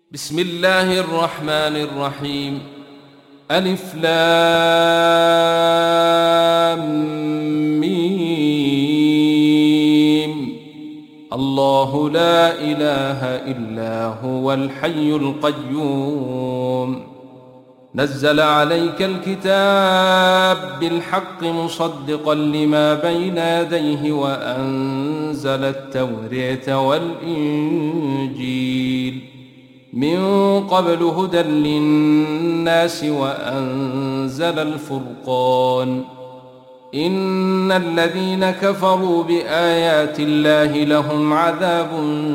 بسم الله الرحمن الرحيم. ألف لام ميم. الله لا إله إلا هو الحي القيوم. نزل عليك الكتاب بالحق مصدقا لما بين يديه وأنزل التوراة والإنجيل من قبل هدى للناس وأنزل الفرقان. إن الذين كفروا بآيات الله لهم عذاب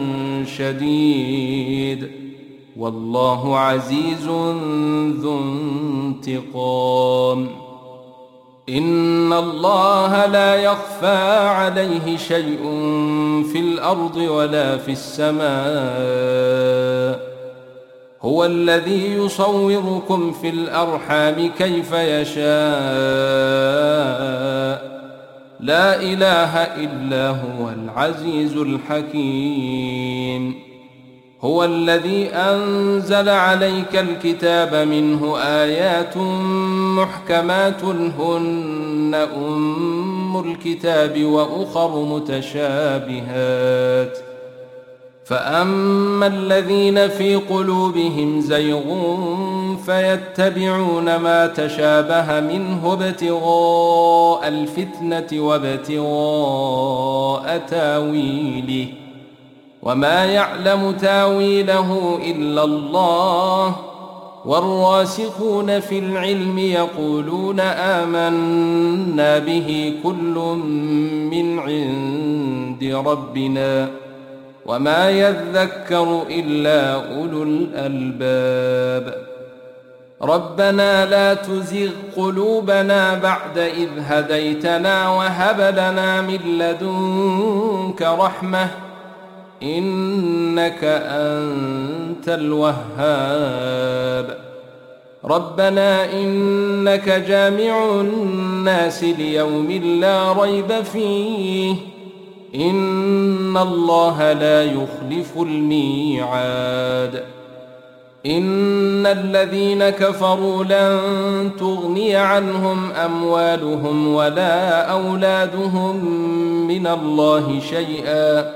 شديد والله عزيز ذو انتقام. إن الله لا يخفى عليه شيء في الأرض ولا في السماء. هو الذي يصوركم في الأرحام كيف يشاء. لا إله إلا هو العزيز الحكيم. هو الذي أنزل عليك الكتاب منه آيات محكمات هن أم الكتاب وأخر متشابهات. فأما الذين في قلوبهم زيغ فيتبعون ما تشابه منه ابتغاء الفتنة وابتغاء تاويله وما يعلم تاويله إلا الله. والراسخون في العلم يقولون آمنا به كل من عند ربنا وما يذكر إلا أولو الألباب. ربنا لا تزغ قلوبنا بعد إذ هديتنا وهب لنا من لدنك رحمة إنك أنت الوهاب. ربنا إنك جامع الناس ليوم لا ريب فيه إن الله لا يخلف الميعاد. إن الذين كفروا لن تغني عنهم أموالهم ولا أولادهم من الله شيئا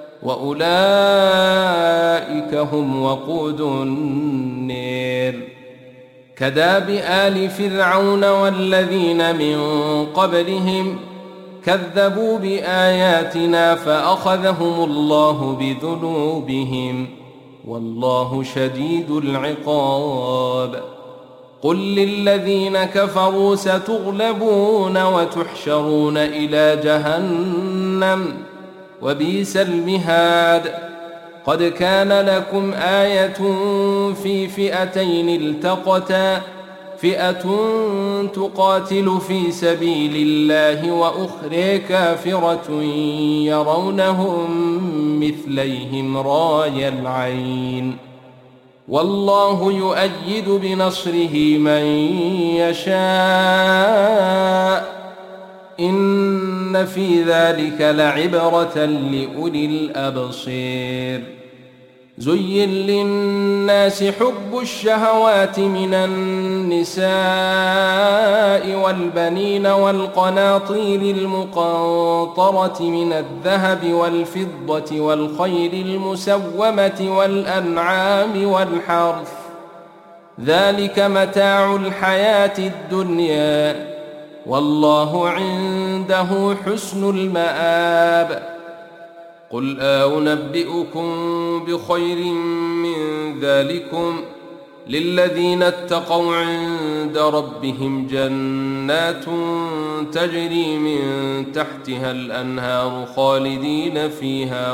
وأولئك هم وقود النار. كداب آل فرعون والذين من قبلهم كذبوا بآياتنا فأخذهم الله بذنوبهم والله شديد العقاب. قل للذين كفروا ستغلبون وتحشرون إلى جهنم وبئس المهاد. قد كان لكم آية في فئتين التقتا فئة تقاتل في سبيل الله وأخرى كافرة يرونهم مثليهم راي العين والله يؤيد بنصره من يشاء. إن في ذلك لعبرة لأولي الأبصير. زين للناس حب الشهوات من النساء والبنين والقناطير المقنطرة من الذهب والفضة والخيل المسومة والأنعام والحرث ذلك متاع الحياة الدنيا والله عنده حسن المآب. قل أنبئكم بخير من ذلكم للذين اتقوا عند ربهم جنات تجري من تحتها الأنهار خالدين فيها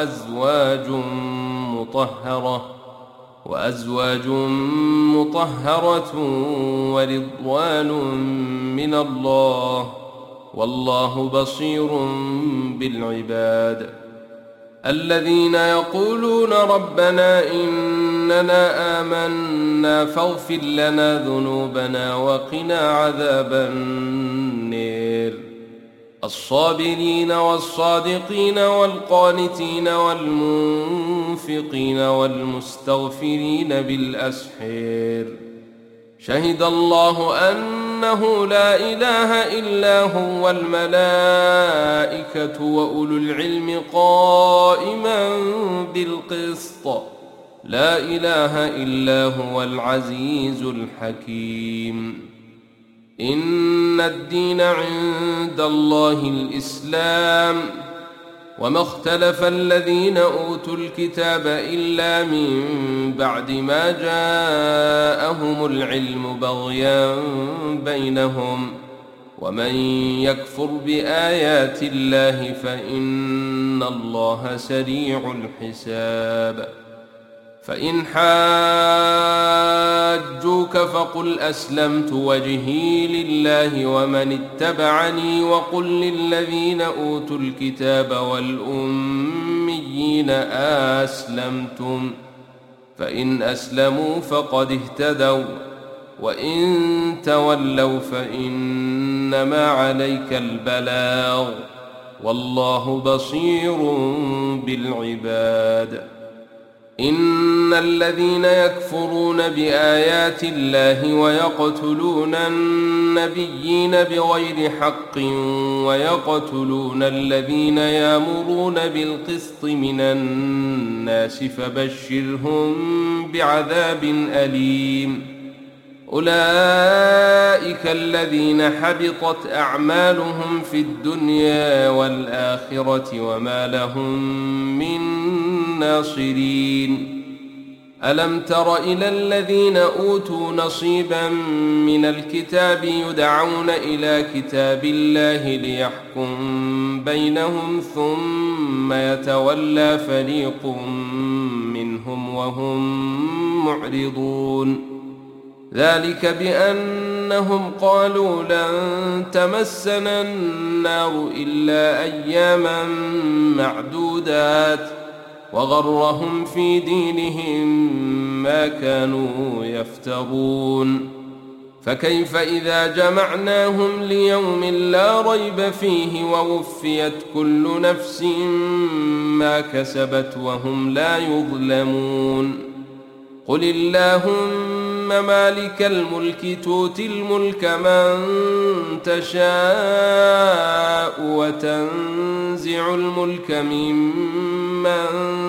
وأزواج مطهرة ورضوان من الله والله بصير بالعباد. الذين يقولون ربنا إننا آمنا فاغفر لنا ذنوبنا وقنا عذاب النار. الصابرين والصادقين والقانتين والمنفقين والمستغفرين بالأسحار شهد الله أنه لا إله إلا هو والملائكة وأولو العلم قائما بالقسط لا إله إلا هو العزيز الحكيم إن الدين عند الله الإسلام وما اختلف الذين أوتوا الكتاب إلا من بعد ما جاءهم العلم بغيا بينهم ومن يكفر بآيات الله فإن الله سريع الحساب فإن حاجوك فقل أسلمت وجهي لله ومن اتبعني وقل للذين أوتوا الكتاب والأميين أسلمتم فإن أسلموا فقد اهتدوا وإن تولوا فإنما عليك البلاغ والله بصير بالعباد إن الذين يكفرون بآيات الله ويقتلون النبيين بغير حق ويقتلون الذين يأمرون بالقسط من الناس فبشرهم بعذاب أليم أولئك الذين حبطت أعمالهم في الدنيا والآخرة وما لهم من ناصرين ألم تر إلى الذين أوتوا نصيبا من الكتاب يدعون إلى كتاب الله ليحكم بينهم ثم يتولى فريق منهم وهم معرضون ذلك بأنهم قالوا لن تمسنا النار إلا أياما معدودات وغرهم في دينهم ما كانوا يفترون فكيف إذا جمعناهم ليوم لا ريب فيه ووفيت كل نفس ما كسبت وهم لا يظلمون قل اللهم مالك الملك تؤتي الملك من تشاء وتنزع الملك ممن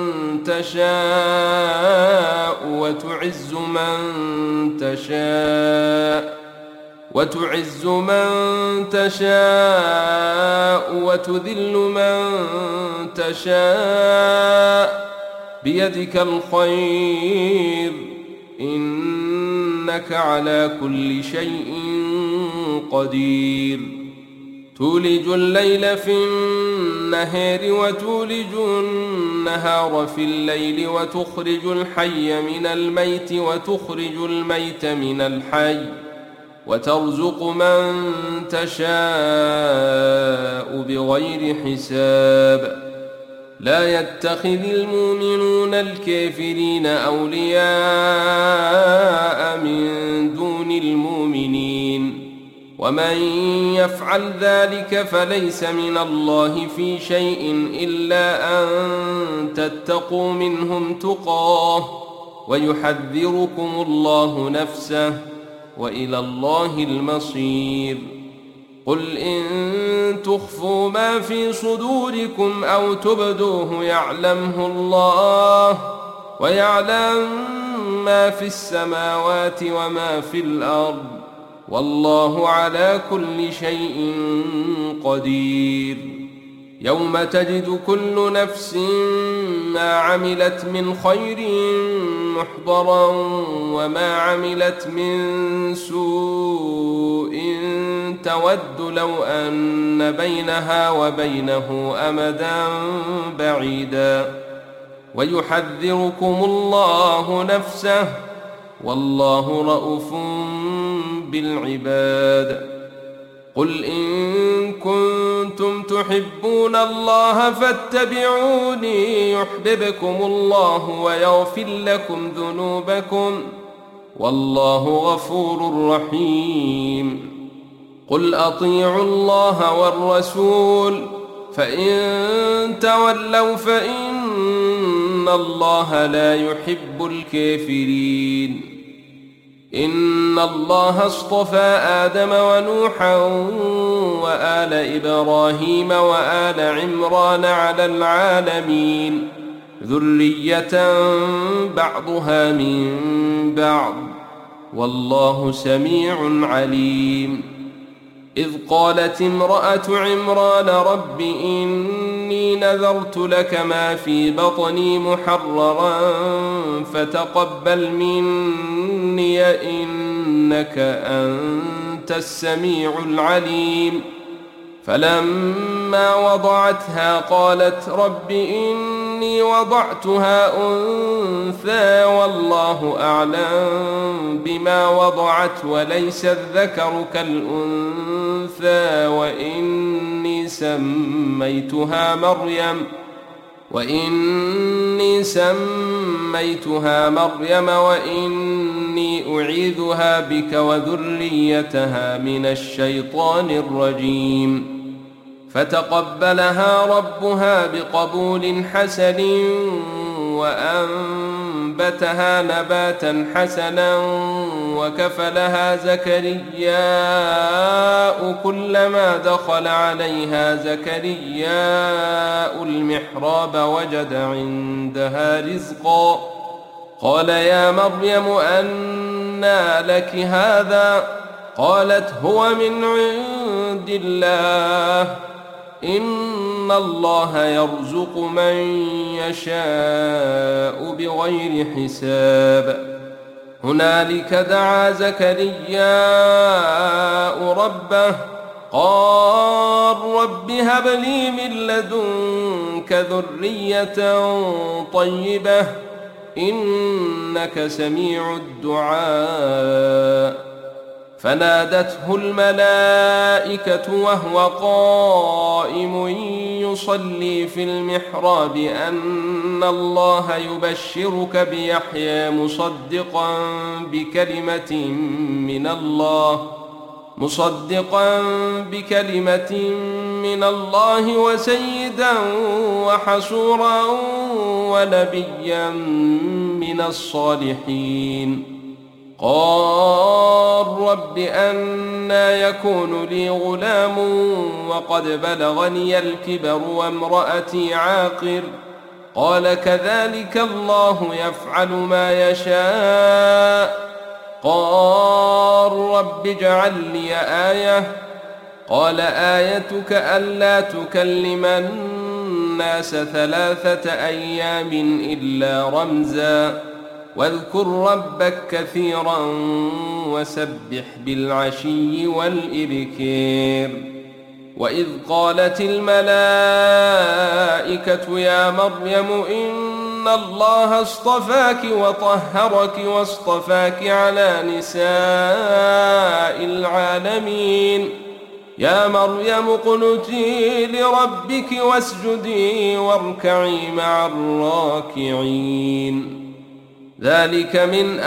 تشاء وتعز من تشاء وتذل من تشاء بيدك الخير إنك على كل شيء قدير تولج الليل في النهار وتولج النهار في الليل وتخرج الحي من الميت وتخرج الميت من الحي وترزق من تشاء بغير حساب لا يتخذ المؤمنون الكافرين أولياء من دون المؤمنين ومن يفعل ذلك فليس من الله في شيء إلا أن تتقوا منهم تقاه ويحذركم الله نفسه وإلى الله المصير قل إن تخفوا ما في صدوركم أو تبدوه يعلمه الله ويعلم ما في السماوات وما في الأرض والله على كل شيء قدير يوم تجد كل نفس ما عملت من خير محضرا وما عملت من سوء تود لو أن بينها وبينه أمدا بعيدا ويحذركم الله نفسه والله رءوف بالعباد قل إن كنتم تحبون الله فاتبعوني يحببكم الله ويغفر لكم ذنوبكم والله غفور رحيم قل أطيعوا الله والرسول فإن تولوا فإن الله لا يحب الكافرين. إن الله اصطفى آدم ونوحا وآل إبراهيم وآل عمران على العالمين ذرية بعضها من بعض والله سميع عليم. إذ قالت امرأة عمران رب إني نذرت لك ما في بطني محررا فتقبل مني إنك أنت السميع العليم. فلما وضعتها قالت رب إني وضعتها أنثى والله أعلم بما وضعت وليس الذكر كالأنثى وإني سميتها مريم وإني أعيذها بك وذريتها من الشيطان الرجيم. فتقبلها ربها بقبول حسن وأنبتها نباتا حسنا وكفلها زكرياء كلما دخل عليها زكرياء المحراب وجد عندها رزقا قال يا مريم أنى لك هذا قالت هو من عند الله إن الله يرزق من يشاء بغير حساب. هنالك دعا زكرياء ربه قال رب هب لي من لدنك ذرية طيبة إنك سميع الدعاء. فنادته الملائكة وهو قائم يصلي في المحراب أن الله يبشرك بيحيى مصدقا بكلمة من الله وسيدا وحصورا ونبيا من الصالحين. قال رب أنى يكون لي غلام وقد بلغني الكبر وامرأتي عاقر قال كذلك الله يفعل ما يشاء. قال رب اجعل لي آية قال آيتك ألا تكلم الناس 3 أيام إلا رمزا واذكر ربك كثيرا وسبح بالعشي والإبكار. وإذ قالت الملائكة يا مريم إن الله اصطفاك وطهرك واصطفاك على نساء العالمين يا مريم اقنتي لربك واسجدي واركعي مع الراكعين. ذلك من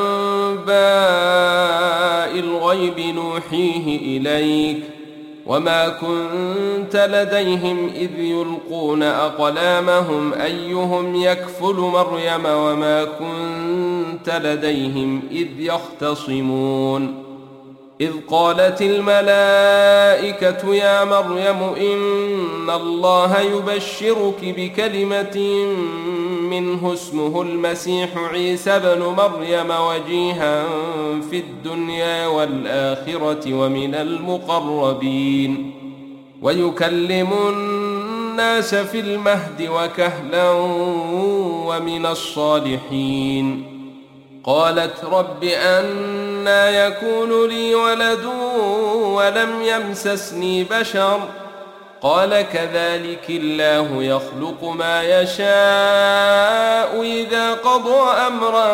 أنباء الغيب نوحيه إليك وما كنت لديهم إذ يلقون أقلامهم أيهم يكفل مريم وما كنت لديهم إذ يختصمون. إذ قالت الملائكة يا مريم إن الله يبشرك بكلمة منه اسمه المسيح عيسى بن مريم وجيها في الدنيا والآخرة ومن المقربين ويكلم الناس في المهد وكهلا ومن الصالحين. قالت رب أنى يكون لي ولد ولم يمسسني بشر قال كذلك الله يخلق ما يشاء إذا قضى أمرا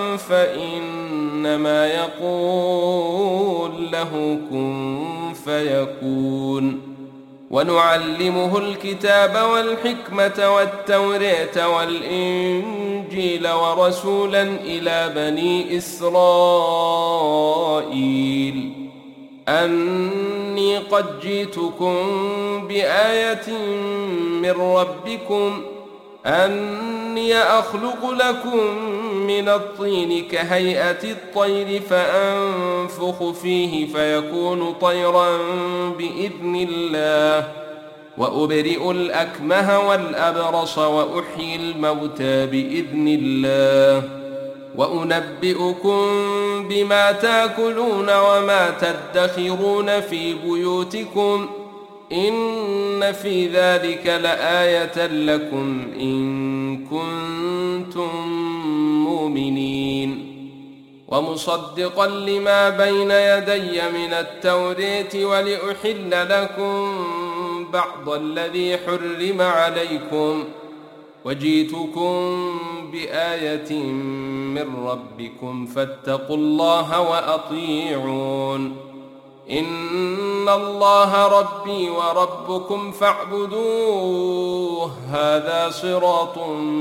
فإنما يقول له كن فيكون. ونعلمه الكتاب والحكمة والتوراة والإنجيل ورسولا إلى بني إسرائيل أني قد جئتكم بآية من ربكم أني أخلق لكم من الطين كهيئة الطير فأنفخ فيه فيكون طيرا بإذن الله وأبرئ الأكمه والأبرص وأحيي الموتى بإذن الله وأنبئكم بما تأكلون وما تدخرون في بيوتكم إن في ذلك لآية لكم إن كنتم مؤمنين ومصدقا لما بين يدي من التوراة ولأحل لكم بعض الذي حرم عليكم وجئتكم بآية من ربكم فاتقوا الله وأطيعون إن الله ربي وربكم فاعبدوه هذا صراط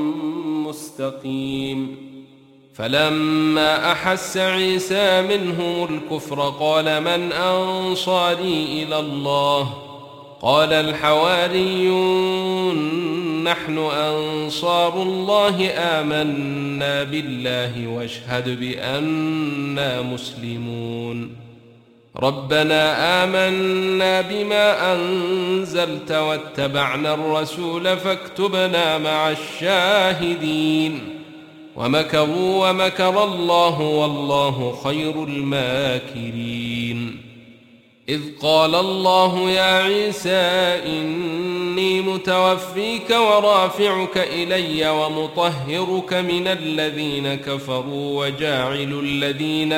مستقيم فلما أحس عيسى منهم الكفر قال من أنصاري إلى الله قال الحواريون نحن أنصار الله آمنا بالله واشهد بأننا مسلمون ربنا آمنا بما أنزلت واتبعنا الرسول فاكتبنا مع الشاهدين ومكروا ومكر الله والله خير الماكرين إذ قال الله يا عيسى إني متوفيك ورافعك إلي ومطهرك من الذين كفروا وجاعل الذين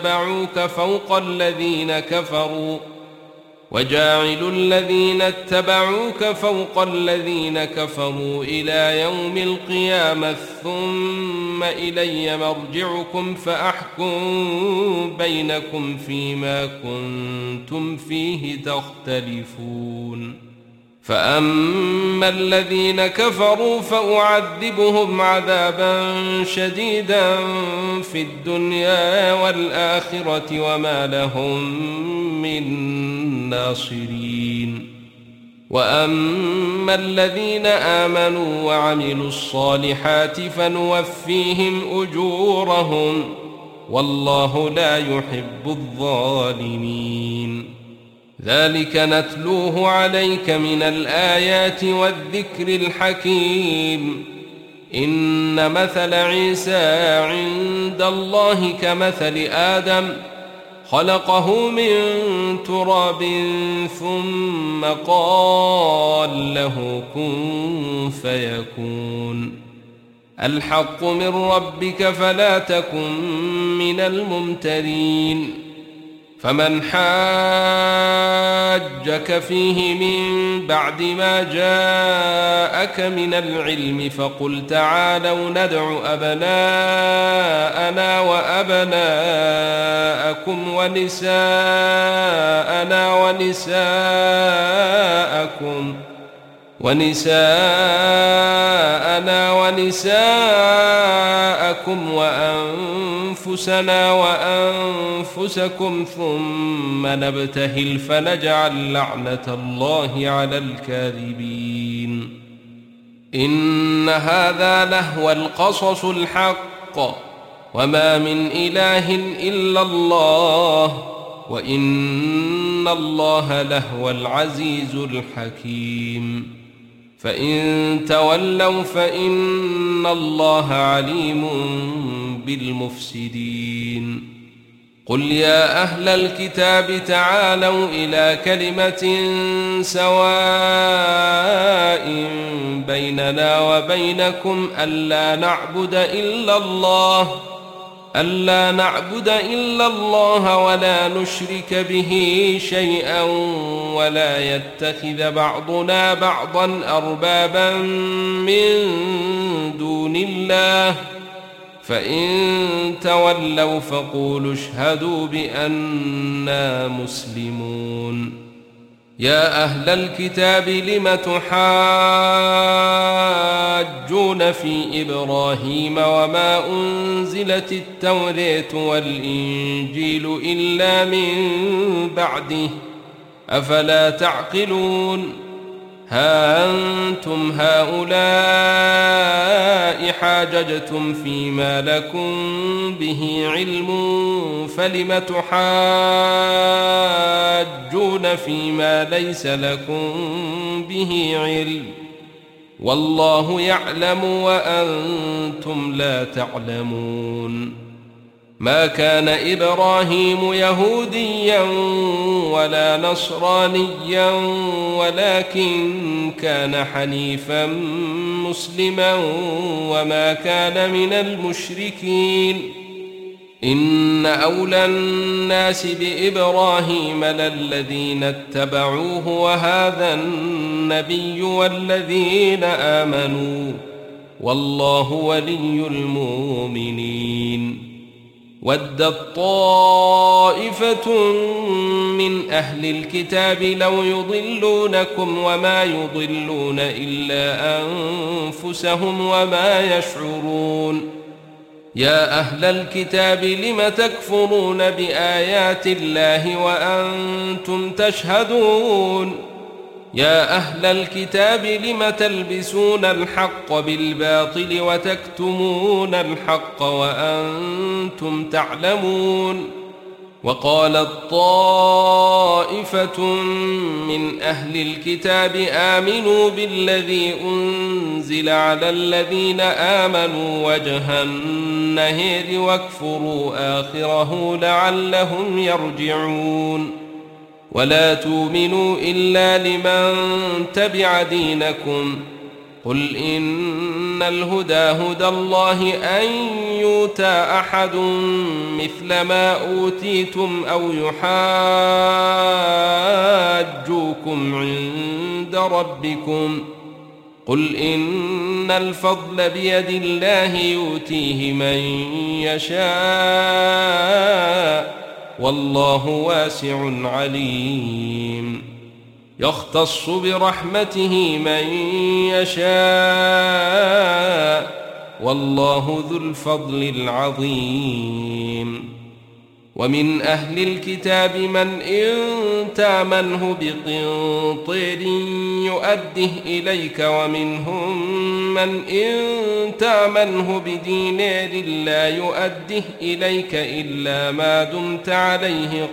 اتبعوك فوق الذين كفروا إلى يوم القيامة ثم إلي مرجعكم فأحكم بينكم فيما كنتم فيه تختلفون فأما الذين كفروا فأعذبهم عذابا شديدا في الدنيا والآخرة وما لهم من ناصرين وأما الذين آمنوا وعملوا الصالحات فنوفيهم أجورهم والله لا يحب الظالمين ذلك نتلوه عليك من الآيات والذكر الحكيم إن مثل عيسى عند الله كمثل آدم خلقه من تراب ثم قال له كن فيكون الحق من ربك فلا تكن من الممترين فمن حاجك فيه من بعد ما جاءك من العلم فقل تعالوا ندع أبناءنا وأبناءكم ونساءنا ونساءكم وأنفسنا وأنفسكم ثم نبتهل فنجعل لعنة الله على الكاذبين إن هذا لهو القصص الحق وما من إله إلا الله وإن الله لهو العزيز الحكيم فإن تولوا فإن الله عليم بالمفسدين قل يا أهل الكتاب تعالوا إلى كلمة سواء بيننا وبينكم ألا نعبد إلا الله ولا نشرك به شيئا ولا يتخذ بعضنا بعضا أربابا من دون الله فإن تولوا فقولوا اشهدوا بأننا مسلمون يا أهل الكتاب لم تحاجون في إبراهيم وما أنزلت التوراة والإنجيل إلا من بعده أفلا تعقلون ها أنتم هؤلاء حاججتم فيما لكم به علم فلم تحاجون فيما ليس لكم به علم والله يعلم وأنتم لا تعلمون ما كان إبراهيم يهوديا ولا نصرانيا ولكن كان حنيفا مسلما وما كان من المشركين إن أولى الناس بإبراهيم للذين اتبعوه وهذا النبي والذين آمنوا والله ولي المؤمنين ودت طائفة من أهل الكتاب لو يضلونكم وما يضلون إلا أنفسهم وما يشعرون يا أهل الكتاب لم تكفرون بآيات الله وأنتم تشهدون يا أهل الكتاب لم تلبسون الحق بالباطل وتكتمون الحق وأنتم تعلمون وقالت طائفة من أهل الكتاب آمنوا بالذي أنزل على الذين آمنوا وجه النهار واكفروا آخره لعلهم يرجعون ولا تؤمنوا إلا لمن تبع دينكم قل إن الهدى هدى الله أن يؤتى أحد مثل ما أوتيتم أو يحاجوكم عند ربكم قل إن الفضل بيد الله يؤتيه من يشاء والله واسع عليم يختص برحمته من يشاء والله ذو الفضل العظيم ومن أهل الكتاب من إن تامنه بقنطير يؤده إليك ومنهم من إن تامنه بدينار لا يؤده إليك إلا ما دمت عليه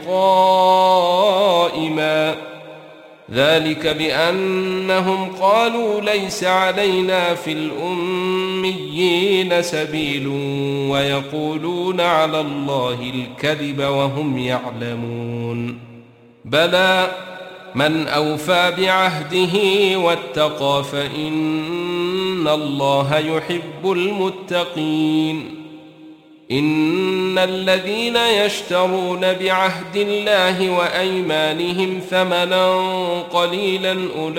قائما ذلك بأنهم قالوا ليس علينا في الأميين سبيل ويقولون على الله الكذب وهم يعلمون بلى من أوفى بعهده واتقى فإن الله يحب المتقين إن الذين يشترون بعهد الله وأيمانهم ثمنا قليلا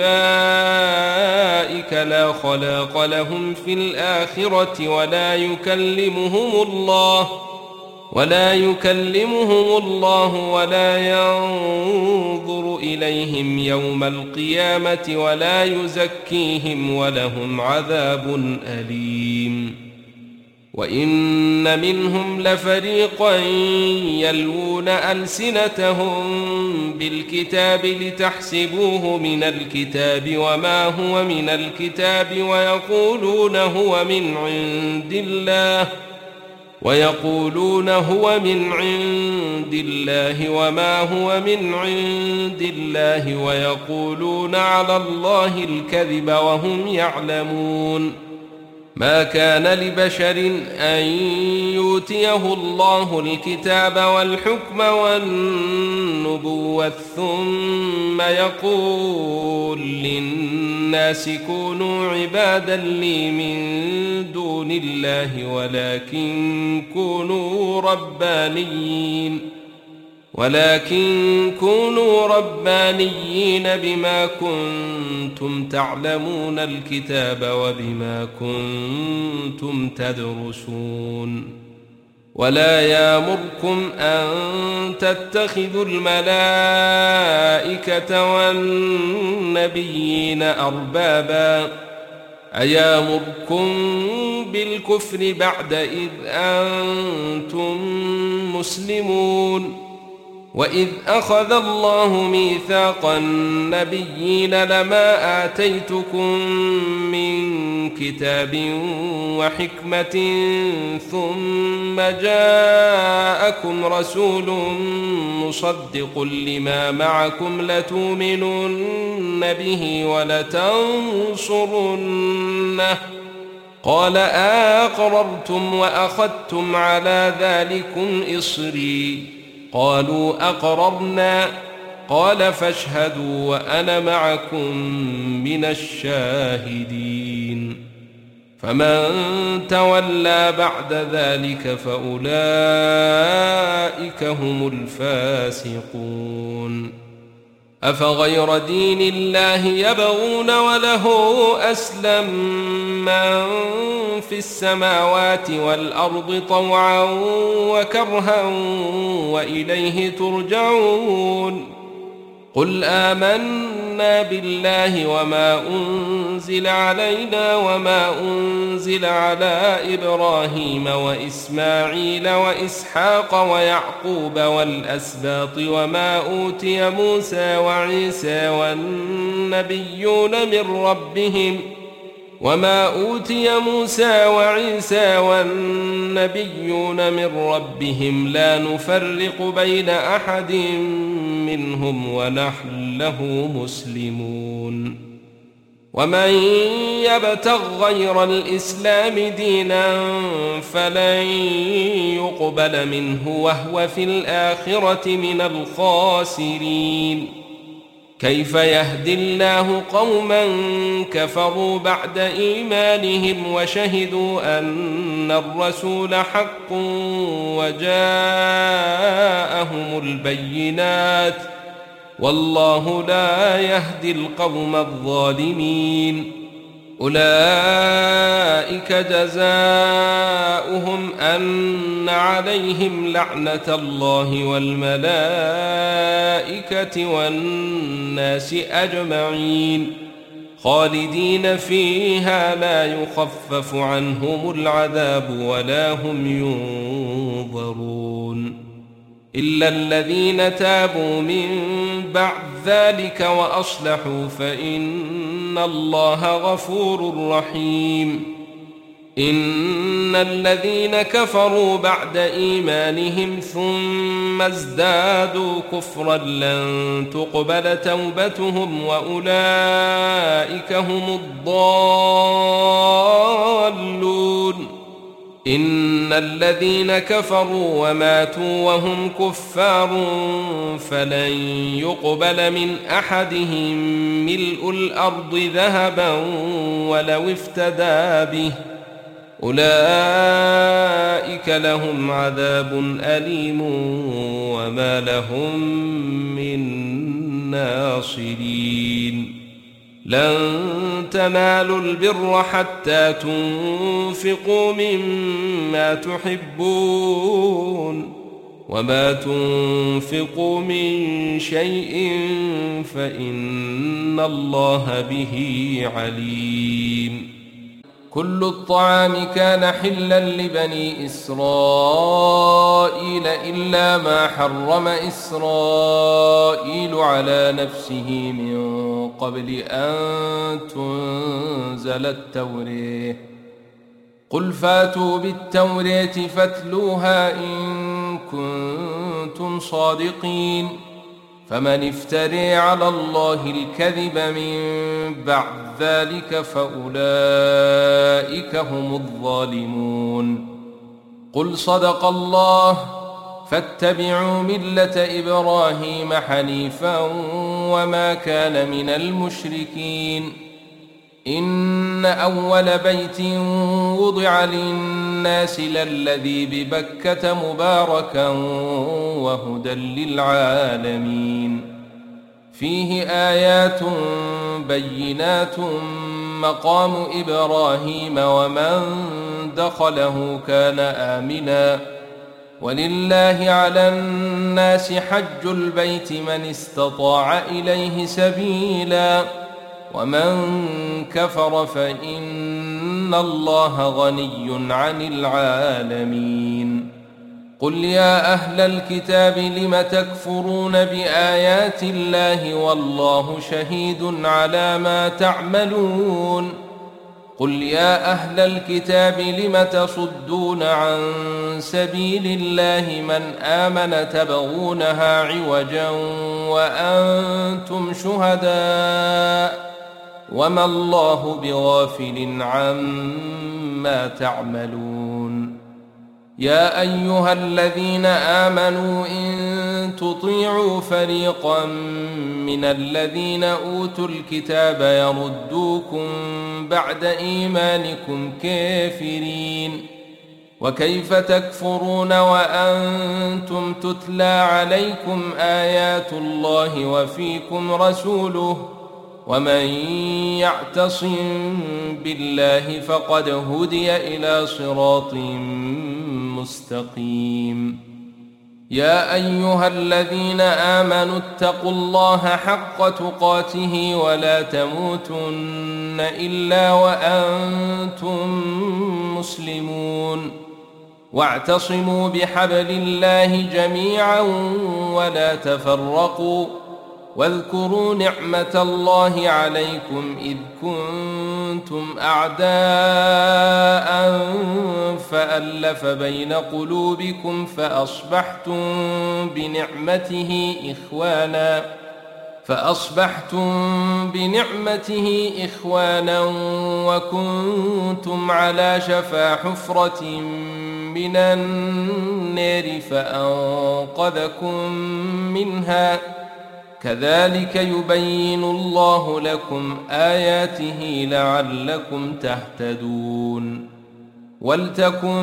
أولئك لا خلاق لهم في الآخرة ولا يكلمهم الله ولا ينظر إليهم يوم القيامة ولا يزكيهم ولهم عذاب أليم وإن منهم لفريقا يلوون ألسنتهم بالكتاب لتحسبوه من الكتاب وما هو من الكتاب ويقولون هو من عند الله وما هو من عند الله ويقولون على الله الكذب وهم يعلمون ما كان لبشر أن يؤتيه الله الكتاب والحكم والنبوة ثم يقول للناس كونوا عبادا لي من دون الله ولكن كونوا ربانيين بما كنتم تعلمون الكتاب وبما كنتم تدرسون ولا يامركم أن تتخذوا الملائكة والنبيين أربابا أيامركم بالكفر بعد إذ أنتم مسلمون وإذ أخذ الله ميثاق النبيين لما آتيتكم من كتاب وحكمة ثم جاءكم رسول مصدق لما معكم لتؤمنن به ولتنصرنه قال أقررتم وأخذتم على ذلكم إصري قالوا أقررنا قال فاشهدوا وأنا معكم من الشاهدين فمن تولى بعد ذلك فأولئك هم الفاسقون أفغير دين الله يبغون وله أسلم من في السماوات والأرض طوعا وكرها وإليه ترجعون قل آمنا بالله وما أنزل علينا وما أنزل على إبراهيم وإسماعيل وإسحاق ويعقوب والأسباط وما أوتي موسى وعيسى والنبيون من ربهم لا نفرق بين أحد منهم ونحن له مسلمون ومن يبتغ غير الإسلام دينا فلن يقبل منه وهو في الآخرة من الخاسرين كيف يهدي الله قوما كفروا بعد إيمانهم وشهدوا أن الرسول حق وجاءهم البينات والله لا يهدي القوم الظالمين أولئك جزاؤهم أن عليهم لعنة الله والملائكة والناس أجمعين خالدين فيها لا يخفف عنهم العذاب ولا هم ينظرون إلا الذين تابوا من بعد ذلك وأصلحوا فإن الله غفور رحيم إن الذين كفروا بعد إيمانهم ثم ازدادوا كفرا لن تقبل توبتهم وأولئك هم الضالون إن الذين كفروا وماتوا وهم كفار فلن يقبل من أحدهم ملء الأرض ذهبا ولو افتدى به أولئك لهم عذاب أليم وما لهم من ناصرين لن تنالوا البر حتى تنفقوا مما تحبون وما تنفقوا من شيء فإن الله به عليم كل الطعام كان حلا لبني إسرائيل إلا ما حرم إسرائيل على نفسه من قبل أن تنزل التوراة قل فاتوا بالتوراة فاتلوها إن كنتم صادقين فمن افتري على الله الكذب من بعد ذلك فأولئك هم الظالمون قل صدق الله فاتبعوا ملة إبراهيم حنيفا وما كان من المشركين إن أول بيت وضع للناس للذي ببكة مباركا وهدى للعالمين فيه آيات بينات مقام إبراهيم ومن دخله كان آمنا ولله على الناس حج البيت من استطاع إليه سبيلا ومن كفر فإن الله غني عن العالمين قل يا أهل الكتاب لم تكفرون بآيات الله والله شهيد على ما تعملون قل يا أهل الكتاب لم تصدون عن سبيل الله من آمن تبغونها عوجا وأنتم شهداء وما الله بغافل عما تعملون يا أيها الذين آمنوا إن تطيعوا فريقا من الذين أوتوا الكتاب يردوكم بعد إيمانكم كافرين وكيف تكفرون وأنتم تتلى عليكم آيات الله وفيكم رسوله ومن يعتصم بالله فقد هدي إلى صراط مستقيم يا أيها الذين آمنوا اتقوا الله حق تقاته ولا تموتن إلا وأنتم مسلمون واعتصموا بحبل الله جميعا ولا تفرقوا واذكروا نعمة الله عليكم إذ كنتم أعداء فألف بين قلوبكم فأصبحتم بنعمته إخوانا وكنتم على شفا حفرة من النار فأنقذكم منها كذلك يبين الله لكم آياته لعلكم تهتدون ولتكن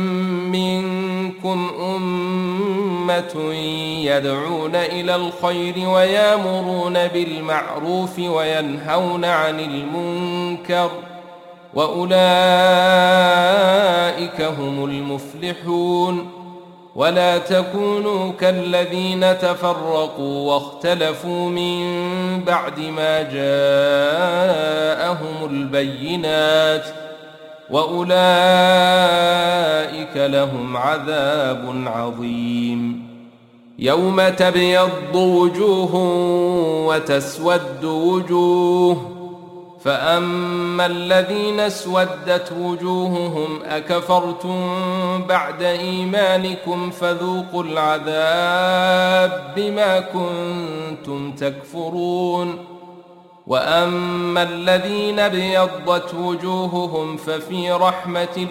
منكم أمة يدعون إلى الخير ويامرون بالمعروف وينهون عن المنكر وأولئك هم المفلحون ولا تكونوا كالذين تفرقوا واختلفوا من بعد ما جاءهم البينات وأولئك لهم عذاب عظيم يوم تبيض وجوه وتسود وجوه فأما الذين اسودت وجوههم أكفرتم بعد إيمانكم فذوقوا العذاب بما كنتم تكفرون وأما الذين ابيضت وجوههم ففي رحمة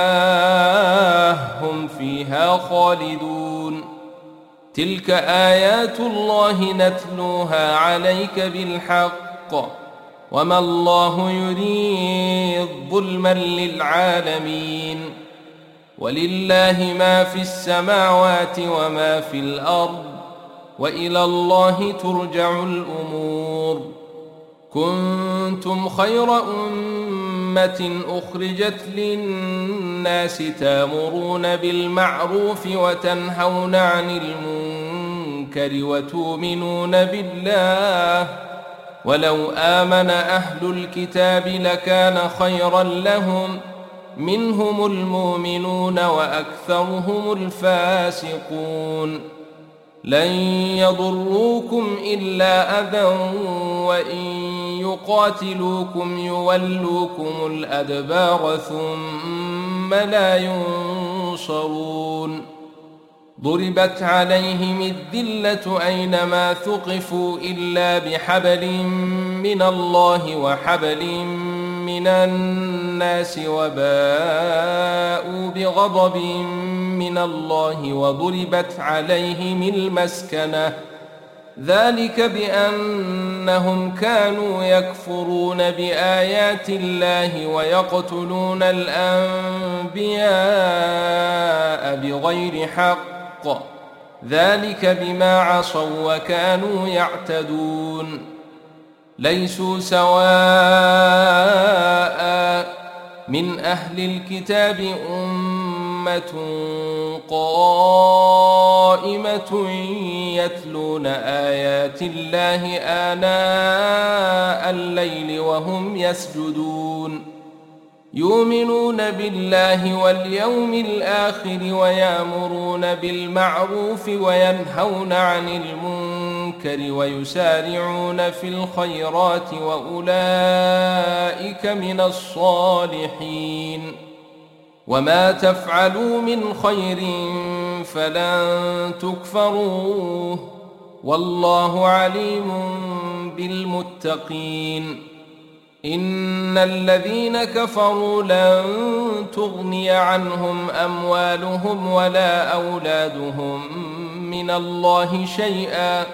الله هم فيها خالدون تلك آيات الله نتلوها عليك بالحق وما الله يريد ظلما للعالمين ولله ما في السماوات وما في الأرض وإلى الله ترجع الأمور كنتم خير أمة أخرجت للناس تامرون بالمعروف وتنهون عن المنكر وتؤمنون بالله ولو آمن أهل الكتاب لكان خيرا لهم منهم المؤمنون وأكثرهم الفاسقون لن يضروكم إلا أذى وإن يقاتلوكم يولوكم الأدبار ثم لا ينصرون ضربت عليهم الذلة أينما ثقفوا إلا بحبل من الله وحبل من الناس وباءوا بغضب من الله وضربت عليهم المسكنة ذلك بأنهم كانوا يكفرون بآيات الله ويقتلون الأنبياء بغير حق ذلك بما عصوا وكانوا يعتدون ليسوا سواء من أهل الكتاب أمة قائمة يتلون آيات الله آناء الليل وهم يسجدون يؤمنون بالله واليوم الآخر ويأمرون بالمعروف وينهون عن المنكر ويسارعون في الخيرات وأولئك من الصالحين وما تفعلوا من خير فلن تكفروه والله عليم بالمتقين إن الذين كفروا لن تغني عنهم أموالهم ولا أولادهم من الله شيئا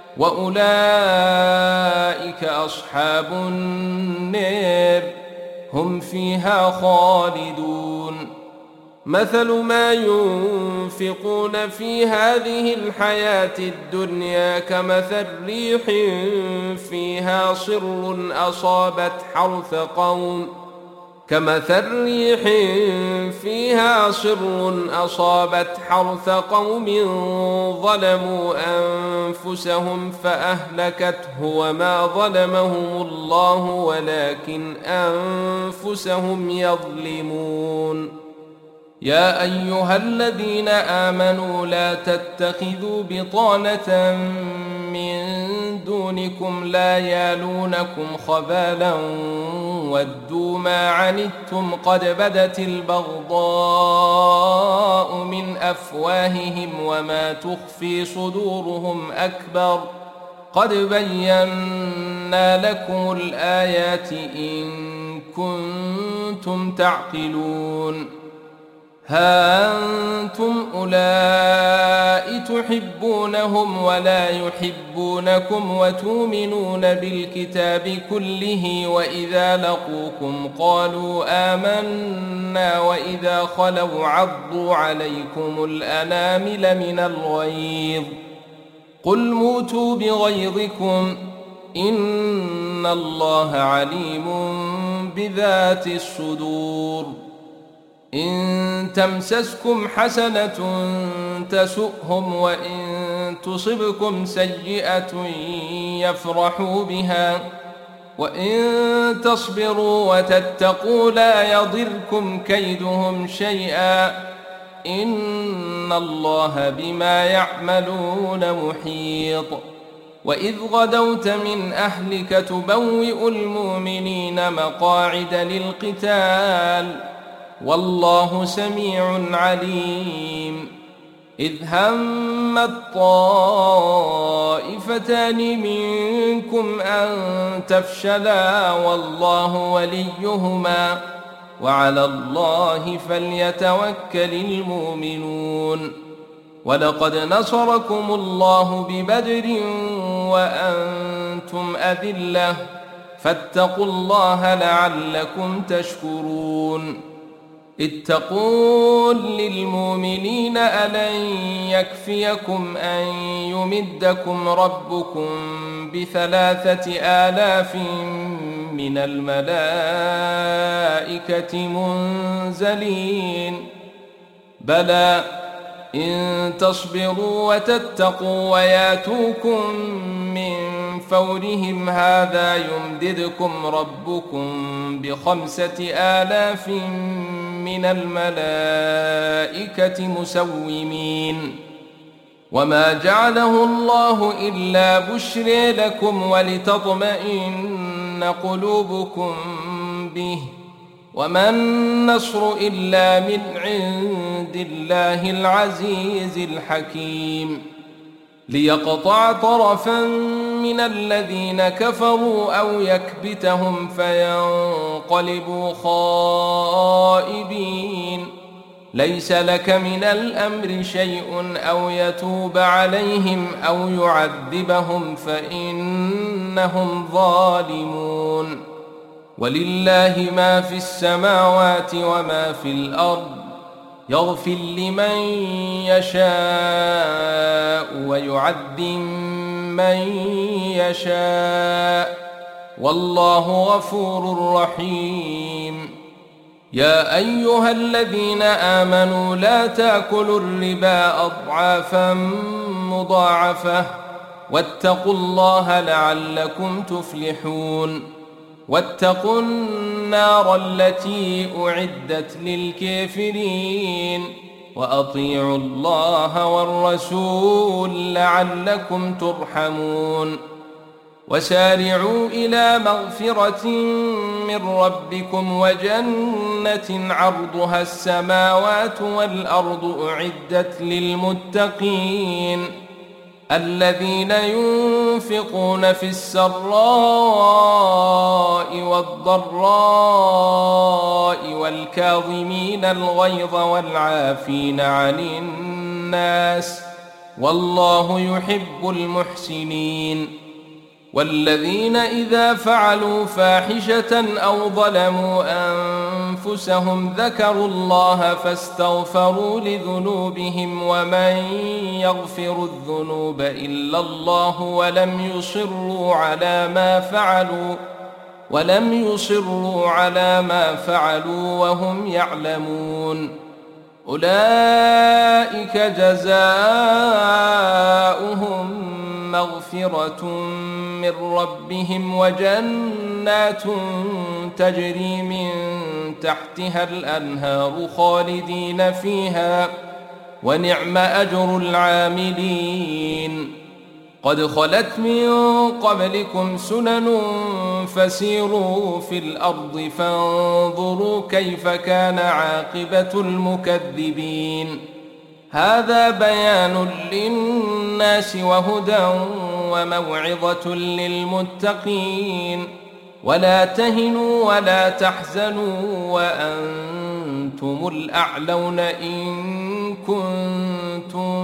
وأولئك أصحاب النار هم فيها خالدون مثل ما ينفقون في هذه الحياة الدنيا كمثل ريح فيها صر أصابت حرث قوم ظلموا أنفسهم فأهلكته وما ظلمهم الله ولكن أنفسهم يظلمون يا أيها الذين آمنوا لا تتخذوا بطانة من دونكم لا يالونكم خبالا ودوا ما عنتم قد بدت البغضاء من أفواههم وما تخفي صدورهم أكبر قد بينا لكم الآيات إن كنتم تعقلون ها أنتم أولئك تحبونهم ولا يحبونكم وتؤمنون بالكتاب كله وإذا لقوكم قالوا آمنا وإذا خلوا عضوا عليكم الأنامل من الغيظ قل موتوا بغيظكم إن الله عليم بذات الصدور إن تمسسكم حسنة تسؤهم وإن تصبكم سيئة يفرحوا بها وإن تصبروا وتتقوا لا يضركم كيدهم شيئا إن الله بما يعملون محيط وإذ غدوت من أهلك تبوئ المؤمنين مقاعد للقتال والله سميع عليم إذ هم الطائفتان منكم أن تفشلا والله وليهما وعلى الله فليتوكل المؤمنون ولقد نصركم الله ببدر وأنتم أذلة فاتقوا الله لعلكم تشكرون إذ تقول للمؤمنين ألن يكفيكم أن يمدكم ربكم ب3,000 من الملائكة منزلين بلى إن تصبروا وتتقوا وياتوكم من فورهم هذا يمددكم ربكم ب5,000 من الملائكة مسومين وما جعله الله إلا بشرى لكم ولتطمئن قلوبكم به وما النصر إلا من عند الله العزيز الحكيم ليقطع طرفا من الذين كفروا أو يكبتهم فينقلبوا خائبين ليس لك من الأمر شيء أو يتوب عليهم أو يعذبهم فإنهم ظالمون ولله ما في السماوات وما في الأرض يغفر لمن يشاء ويعذب من يشاء والله غفور رحيم يا أيها الذين آمنوا لا تأكلوا الربا أضعافا مضاعفة واتقوا الله لعلكم تفلحون واتقوا النار التي أعدت للكافرين وأطيعوا الله والرسول لعلكم ترحمون وسارعوا إلى مغفرة من ربكم وجنة عرضها السماوات والأرض أعدت للمتقين الذين ينفقون في السراء والضراء والكاظمين الغيظ والعافين عن الناس والله يحب المحسنين والذين إذا فعلوا فاحشة أو ظلموا أنفسهم ذكروا الله فاستغفروا لذنوبهم ومن يغفر الذنوب إلا الله ولم يصروا على ما فعلوا وهم يعلمون أولئك جزاؤهم مغفرة من ربهم وجنات تجري من تحتها الأنهار خالدين فيها ونعم أجر العاملين قد خلت من قبلكم سنن فسيروا في الأرض فانظروا كيف كان عاقبة المكذبين هذا بيان للناس وهدى وموعظة للمتقين ولا تهنوا ولا تحزنوا وأنتم الأعلون إن كنتم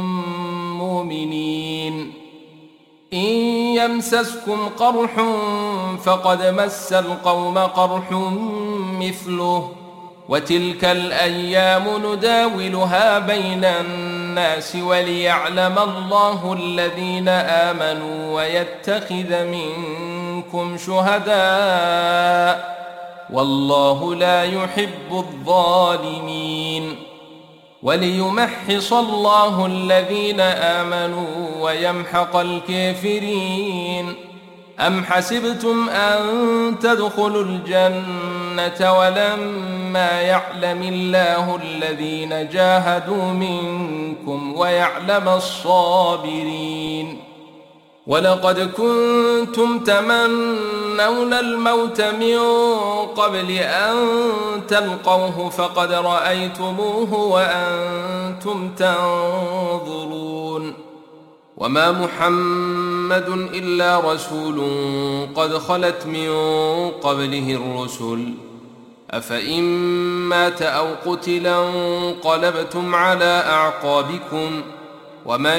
مؤمنين إن يمسسكم قرح فقد مس القوم قرح مثله وتلك الأيام نداولها بين الناس وليعلم الله الذين آمنوا ويتخذ منكم شهداء والله لا يحب الظالمين وليمحص الله الذين آمنوا ويمحق الكافرين أم حسبتم أن تدخلوا الجنة ولما يعلم الله الذين جاهدوا منكم ويعلم الصابرين ولقد كنتم تمنون الموت من قبل أن تلقوه فقد رأيتموه وأنتم تنظرون وما محمد إلا رسول قد خلت من قبله الرسل أفإن مات أو قتلا انقلبتم على أعقابكم ومن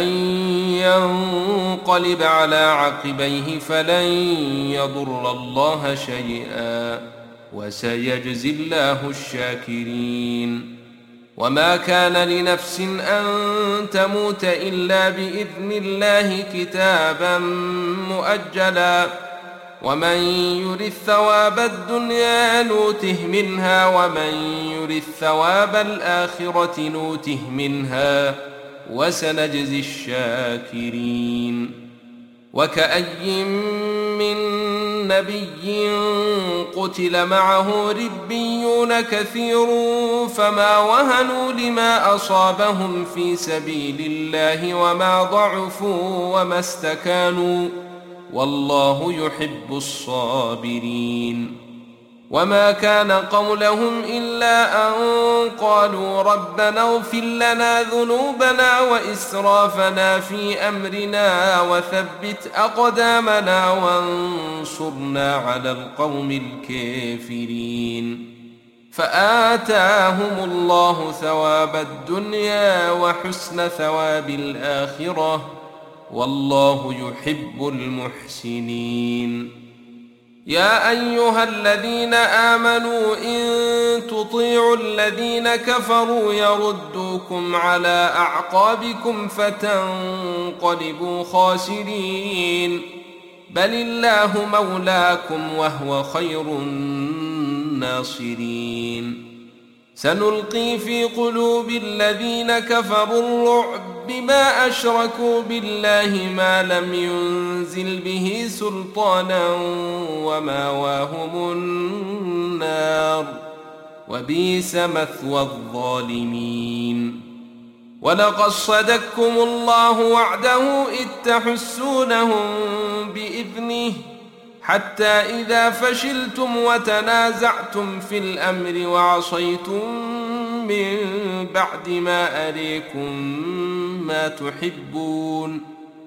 ينقلب على عقبيه فلن يضر الله شيئا وسيجزي الله الشاكرين وما كان لنفس أن تموت إلا بإذن الله كتابا مؤجلا ومن يرد ثواب الدنيا نوته منها ومن يرد ثواب الآخرة نوته منها وسنجزي الشاكرين وكأي من نبي قتل معه ربيون كثير فما وهنوا لما أصابهم في سبيل الله وما ضعفوا وما استكانوا والله يحب الصابرين وما كان قولهم إلا أن قالوا ربنا اغفر لنا ذنوبنا وإسرافنا في أمرنا وثبت أقدامنا وانصرنا على القوم الكافرين فآتاهم الله ثواب الدنيا وحسن ثواب الآخرة والله يحب المحسنين يا أيها الذين آمنوا إن تطيعوا الذين كفروا يردوكم على أعقابكم فتنقلبوا خاسرين بل الله مولاكم وهو خير الناصرين سنلقي في قلوب الذين كفروا الرعب بما أشركوا بالله ما لم ينزل به سلطانا ومأواهم النار وبئس مثوى الظالمين. ولقد صدقكم الله وعده إذ تحسونهم بإذنه حتى إذا فشلتم وتنازعتم في الأمر وعصيتم من بعد ما أريكم ما تحبون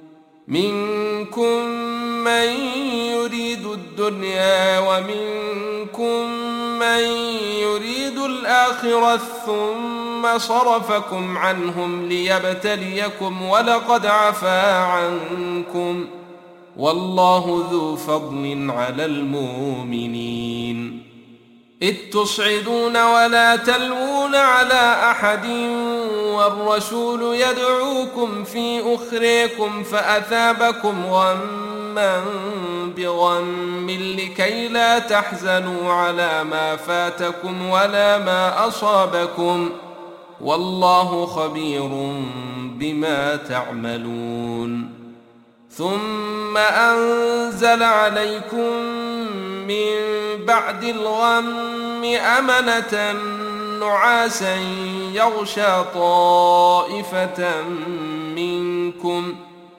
منكم من يريد الدنيا ومنكم من يريد الآخرة ثم صرفكم عنهم ليبتليكم ولقد عفا عنكم والله ذو فضل على المؤمنين. إذ تصعدون ولا تلوون على أحد والرسول يدعوكم في أخريكم فأثابكم غما بغم لكي لا تحزنوا على ما فاتكم ولا ما أصابكم والله خبير بما تعملون. ثم أنزل عليكم من بعد الغم أمنة نعاسا يغشى طائفة منكم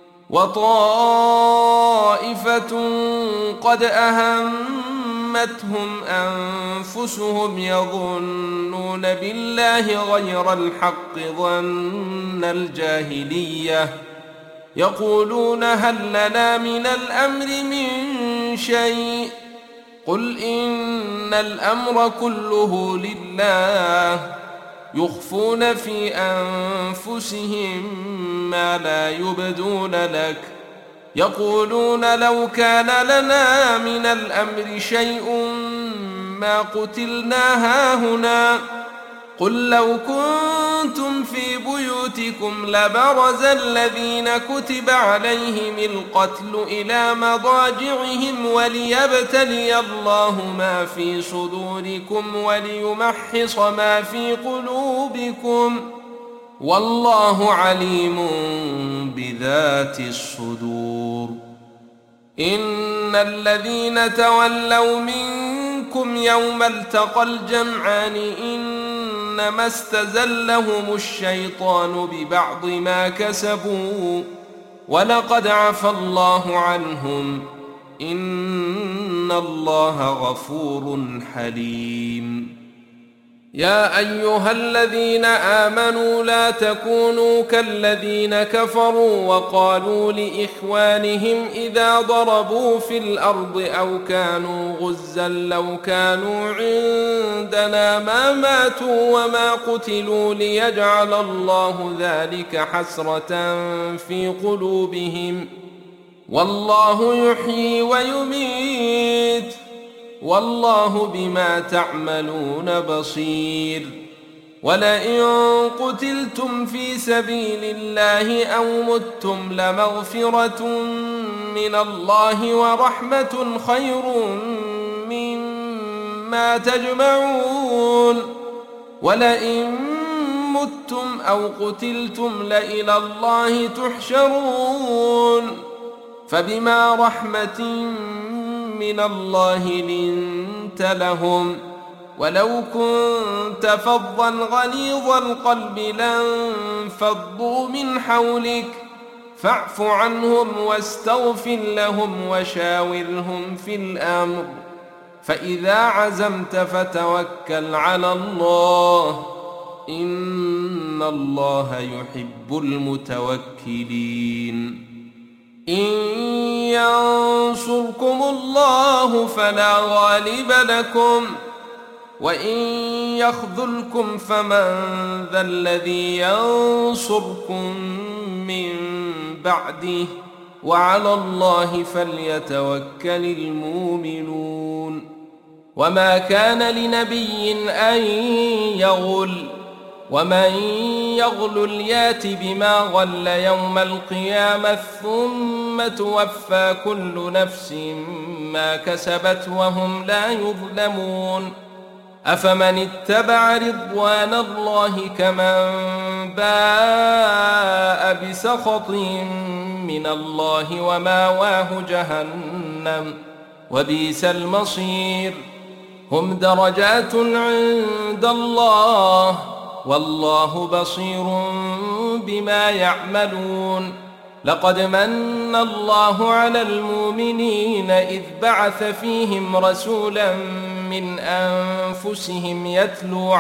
وطائفة قد أهمتهم أنفسهم يظنون بالله غير الحق ظن الجاهلية يقولون هل لنا من الأمر من شيء قل إن الأمر كله لله يخفون في أنفسهم ما لا يبدون لك يقولون لو كان لنا من الأمر شيء ما قتلنا هاهنا قل لو كنتم في بيوتكم لبرز الذين كتب عليهم القتل إلى مضاجعهم وليبتلي الله ما في صدوركم وليمحص ما في قلوبكم والله عليم بذات الصدور. إن الذين تولوا منكم يوم التقى الجمعان إنما استزلهم الشيطان ببعض ما كسبوا ولقد عفى الله عنهم إن الله غفور حليم. يا أيها الذين آمنوا لا تكونوا كالذين كفروا وقالوا لإخوانهم إذا ضربوا في الأرض أو كانوا غزا لو كانوا عندنا ما ماتوا وما قتلوا ليجعل الله ذلك حسرة في قلوبهم والله يحيي ويميت والله بما تعملون بصير. ولئن قتلتم في سبيل الله أو متم لمغفرة من الله ورحمة خير مما تجمعون. ولئن متم أو قتلتم لإلى الله تحشرون. فبما رحمة من الله لنت لهم ولو كنت فظا غليظ القلب لانفضوا من حولك فاعف عنهم واستغفر لهم وشاورهم في الأمر فإذا عزمت فتوكل على الله إن الله يحب المتوكلين. إن ينصركم الله فلا غالب لكم وإن يخذلكم فمن ذا الذي ينصركم من بعده وعلى الله فليتوكل المؤمنون. وما كان لنبي أن يغل ومن يغل يات بما غل يوم القيامة ثم توفى كل نفس ما كسبت وهم لا يظلمون. أفمن اتبع رضوان الله كمن باء بسخط من الله وماواه جهنم وبئس المصير هم درجات عند الله والله بصير بما يعملون لقد من الله على المؤمنين إذ بعث فيهم رسولا من أنفسهم يتلو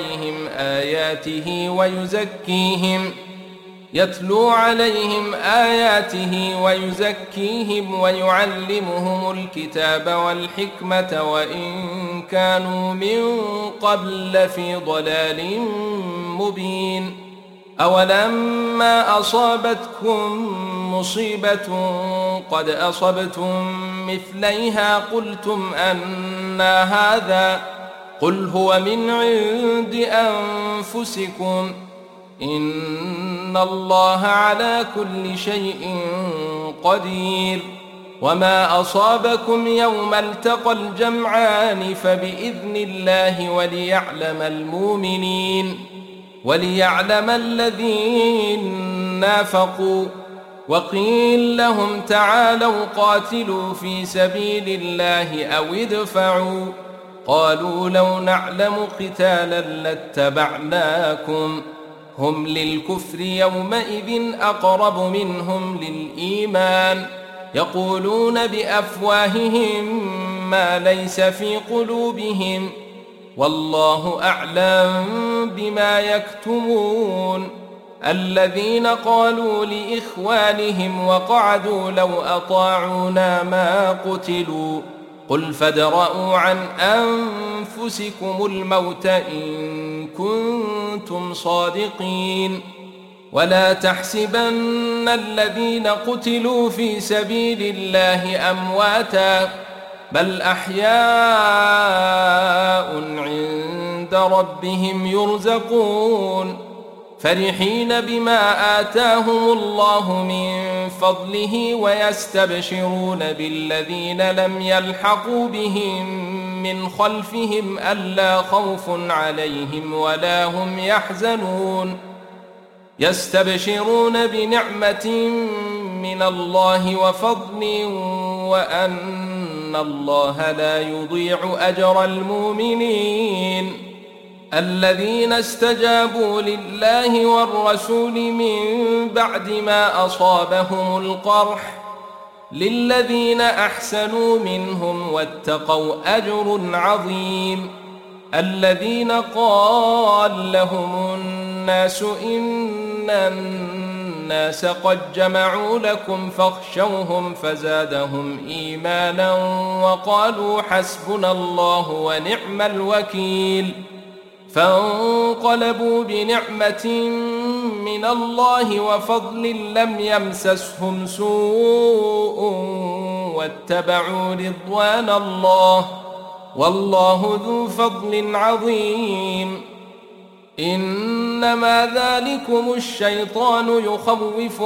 عليهم آياته ويزكيهم ويعلمهم الكتاب والحكمة وإن كانوا من قبل لفي ضلال مبين أولما أصابتكم مصيبة قد أصبتم مثليها قلتم أنى هذا قل هو من عند أنفسكم إن الله على كل شيء قدير وما أصابكم يوم التقى الجمعان فبإذن الله وليعلم الذين نافقوا وقيل لهم تعالوا قاتلوا في سبيل الله أو ادفعوا قالوا لو نعلم قتالا لاتبعناكم هم للكفر يومئذ أقرب منهم للإيمان يقولون بأفواههم ما ليس في قلوبهم والله أعلم بما يكتمون الذين قالوا لإخوانهم وقعدوا لو أطاعونا ما قتلوا قل فادرءوا عن أنفسكم الموت إن كنتم صادقين ولا تحسبن الذين قتلوا في سبيل الله أمواتا بل أحياء عند ربهم يرزقون فرحين بما آتاهم الله من فضله ويستبشرون بالذين لم يلحقوا بهم من خلفهم ألا خوف عليهم ولا هم يحزنون يستبشرون بنعمة من الله وفضل وأن الله لا يضيع أجر المؤمنين الذين استجابوا لله والرسول من بعد ما أصابهم القرح للذين أحسنوا منهم واتقوا أجر عظيم الذين قال لهم الناس إن الناس قد جمعوا لكم فاخشوهم فزادهم إيمانا وقالوا حسبنا الله ونعم الوكيل فانقلبوا بنعمة من الله وفضل لم يمسسهم سوء واتبعوا رضوان الله والله ذو فضل عظيم إنما ذلكم الشيطان يخوف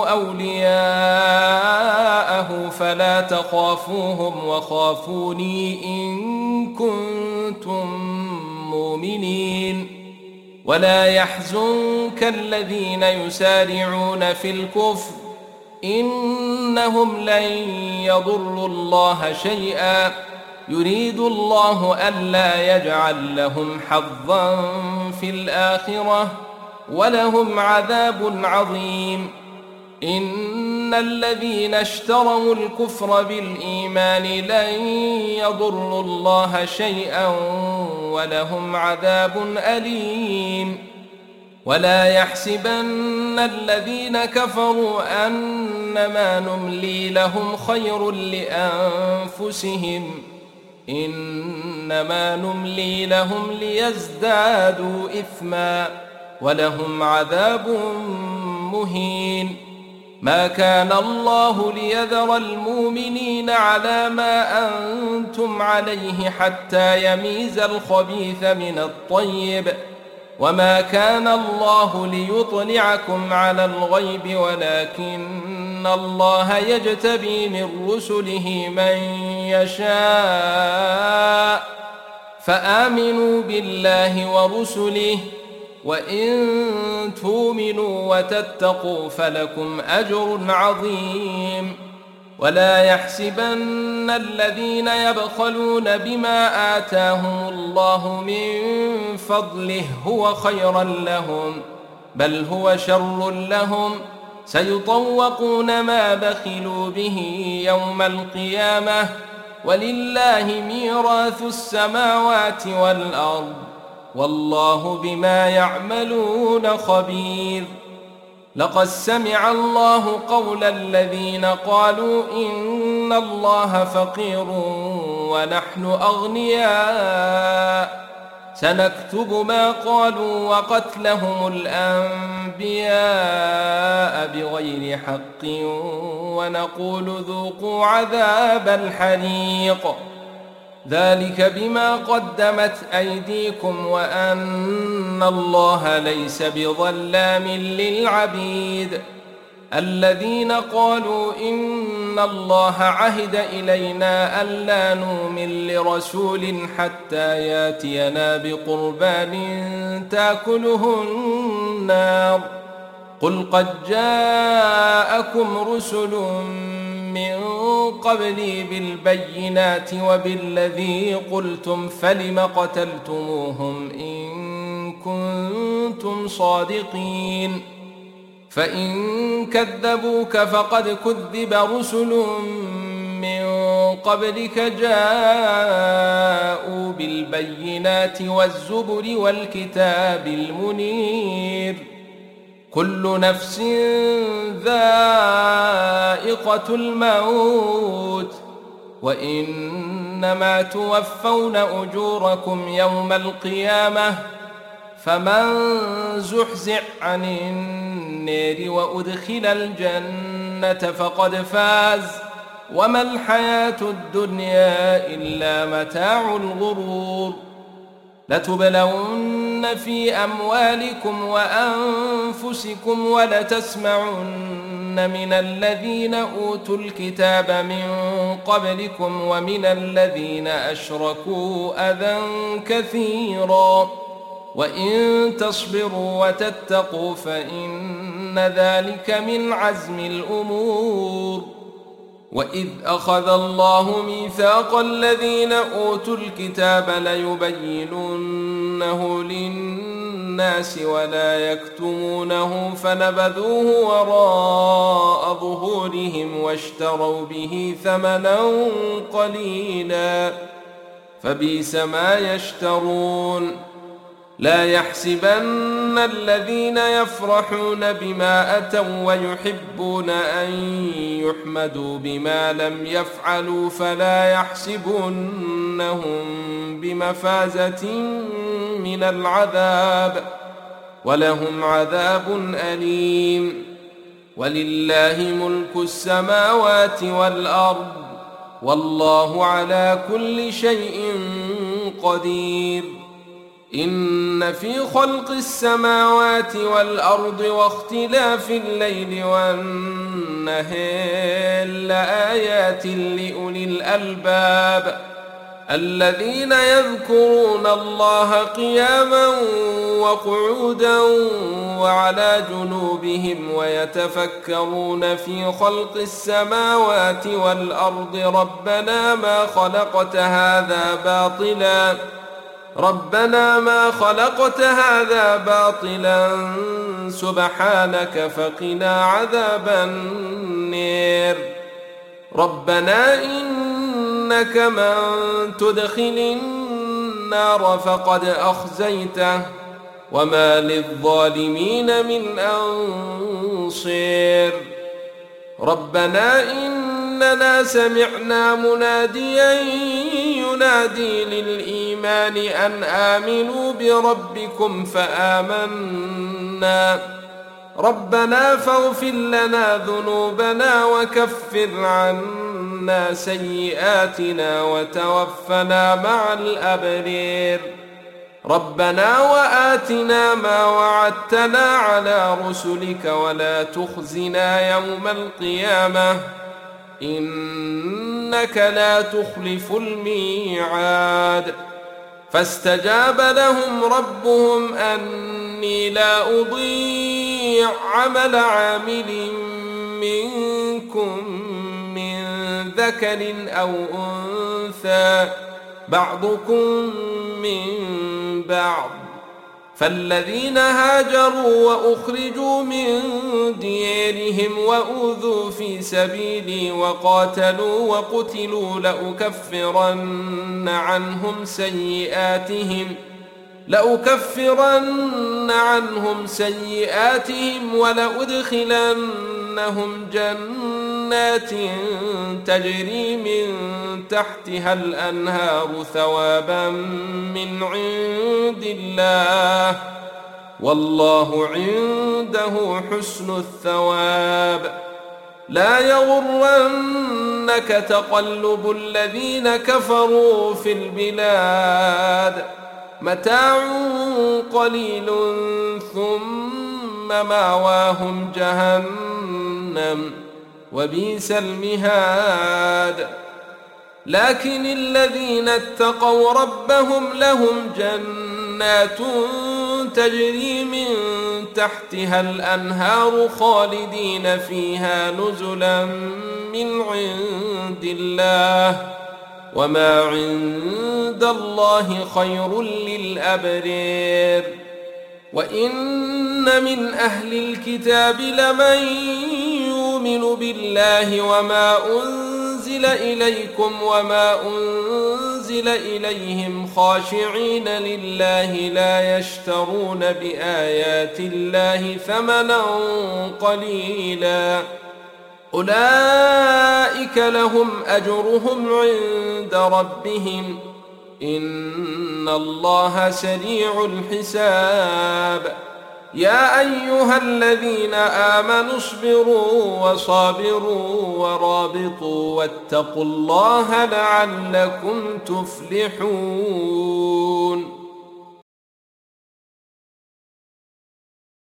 أولياءه فلا تخافوهم وخافوني إن كنتم مؤمنين ولا يحزنك الذين يسارعون في الكفر إنهم لن يضروا الله شيئا يريد الله ألا يجعل لهم حظا في الآخرة ولهم عذاب عظيم إن الذين اشتروا الكفر بالإيمان لن يضروا الله شيئا ولهم عذاب أليم ولا يحسبن الذين كفروا أنما نملي لهم خير لأنفسهم إنما نملي لهم ليزدادوا إثما ولهم عذاب مهين ما كان الله ليذر المؤمنين على ما أنتم عليه حتى يميز الخبيث من الطيب وما كان الله ليطلعكم على الغيب ولكن الله يجتبي من رسله من يشاء فآمنوا بالله ورسله، وإن تؤمنوا وتتقوا فلكم أجر عظيم. ولا يحسبن الذين يبخلون بما آتاهم الله من فضله هو خيرا لهم، بل هو شر لهم، سيطوقون ما بخلوا به يوم القيامة، ولله ميراث السماوات والأرض، والله بما يعملون خبير. لقد سمع الله قول الذين قالوا إن الله فقير ونحن أغنياء، سنكتب ما قالوا وقتلهم الأنبياء بغير حق، ونقول ذوقوا عذاب الحريق، ذلك بما قدمت أيديكم وأن الله ليس بظلام للعبيد. الذين قالوا إن الله عهد إلينا ألا نؤمن لرسول حتى ياتينا بقربان تأكله النار، قل قد جاءكم رسل من قبلي بالبينات وبالذي قلتم، فلم قتلتموهم إن كنتم صادقين؟ فإن كذبوك فقد كذب رسل من قبلك جاءوا بالبينات والزبر والكتاب المنير. كل نفس ذائقة الموت، وإنما توفون أجوركم يوم القيامة، فمن زحزح عن النار وأدخل الجنة فقد فاز، وما الحياة الدنيا إلا متاع الغرور. لتبلون في أموالكم وأنفسكم ولتسمعن من الذين أوتوا الكتاب من قبلكم ومن الذين أشركوا أذى كثيرا، وإن تصبروا وتتقوا فإن ذلك من عزم الأمور. وإذ أخذ الله ميثاق الذين أوتوا الكتاب ليبيننه للناس ولا يكتمونه، فنبذوه وراء ظهورهم واشتروا به ثمنا قليلا، فبئس ما يشترون. لا يحسبن الذين يفرحون بما أتوا ويحبون أن يحمدوا بما لم يفعلوا فلا يحسبنهم بمفازة من العذاب، ولهم عذاب أليم. ولله ملك السماوات والأرض، والله على كل شيء قدير. إن في خلق السماوات والأرض واختلاف الليل والنهار لآيات لأولي الألباب، الذين يذكرون الله قياما وقعودا وعلى جنوبهم ويتفكرون في خلق السماوات والأرض ربنا ما خلقت هذا باطلا سبحانك فقنا عذاب النار. ربنا إنك من تدخل النار فقد أخزيته، وما للظالمين من أنصير. ربنا إننا سمعنا مناديا ينادي للإيمان أن آمنوا بربكم فآمنا، ربنا فاغفر لنا ذنوبنا وكفر عنا سيئاتنا وتوفنا مع الأبرار. ربنا وآتنا ما وعدتنا على رسلك ولا تخزنا يوم القيامة إنك لا تخلف الميعاد. فاستجاب لهم ربهم أني لا أضيع عمل عامل منكم من ذكر أو أنثى بعضكم من بعض، فالذين هاجروا وأخرجوا من ديارهم وأوذوا في سبيلي وقاتلوا وقتلوا لأكفرن عنهم سيئاتهم ولأدخلنهم جنات تجري من تحتها الأنهار ثوابا من عند الله، والله عنده حسن الثواب. لا يغرنك تقلب الذين كفروا في البلاد، متاع قليل ثم مأواهم جهنم وبئس المهاد. لكن الذين اتقوا ربهم لهم جنات تجري من تحتها الأنهار خالدين فيها نزلا من عند الله، وما عند الله خير للأبرار. وإن من أهل الكتاب لمن يؤمن بالله وما أنزل إليكم وما أنزل إليهم خاشعين لله لا يشترون بآيات الله ثمنا قليلا، أولئك لهم أجرهم عند ربهم إن الله سريع الحساب. يا أيها الذين آمنوا اصبروا وصابروا ورابطوا واتقوا الله لعلكم تفلحون.